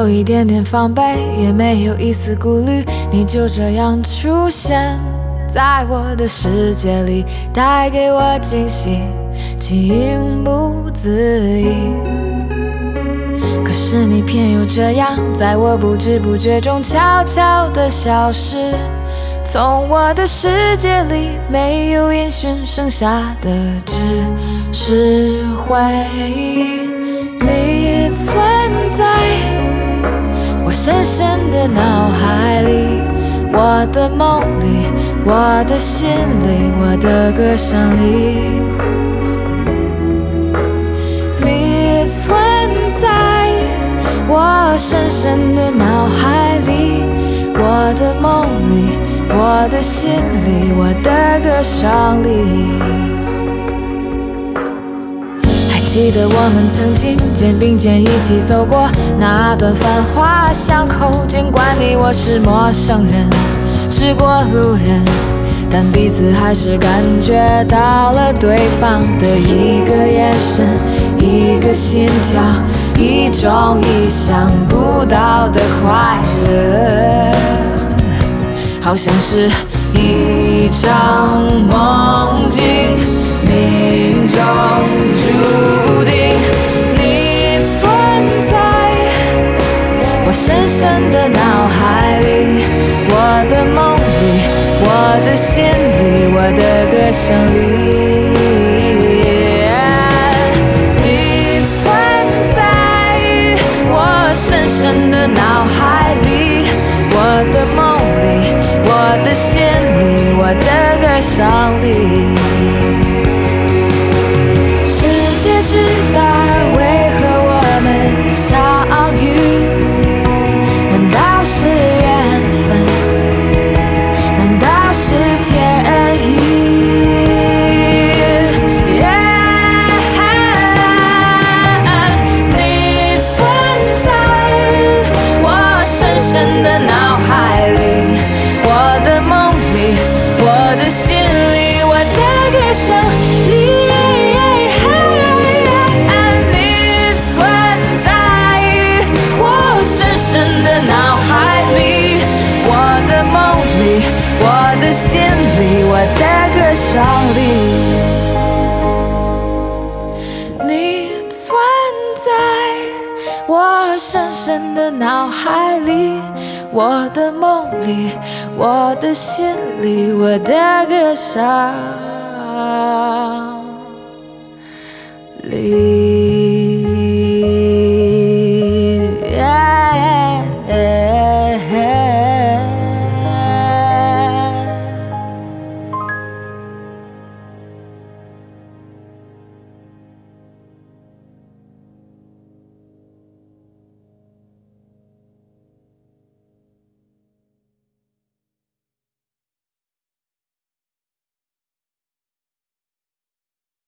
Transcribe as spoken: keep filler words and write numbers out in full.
有一点点防备，也没有一丝顾虑，你就这样出现在我的世界里，带给我惊喜，情不自已。可是你偏又这样，在我不知不觉中悄悄地消失，从我的世界里没有音讯，剩下的只是回忆。你存在我深深的脑海里，我的梦里，我的心里，我的歌声里。你存在我深深的脑海里，我的梦里，我的心里，我的歌声里。还记得我们曾经肩并肩一起走过那段繁华巷口，尽管你我是陌生人，是过路人，但彼此还是感觉到了对方的一个眼神，一个心跳，一种意想不到的快乐，好像是一场梦境，命中注定。你存在我深深的脑海里，我的梦里，我的心里，我的歌声里。你存在我深深的脑海里，我的梦里，我的心里，我的歌声里。世界之大，为何我们相遇？难道是缘分？难道是天意？ Yeah, 你存在我深深的脑海里，我的梦里，我的心里，我的歌声里。你存在我深深的脑海里，我的梦里，我的心里，我的歌声里。你存在我深深的脑海里，我的梦里，我的心里，我的歌声里。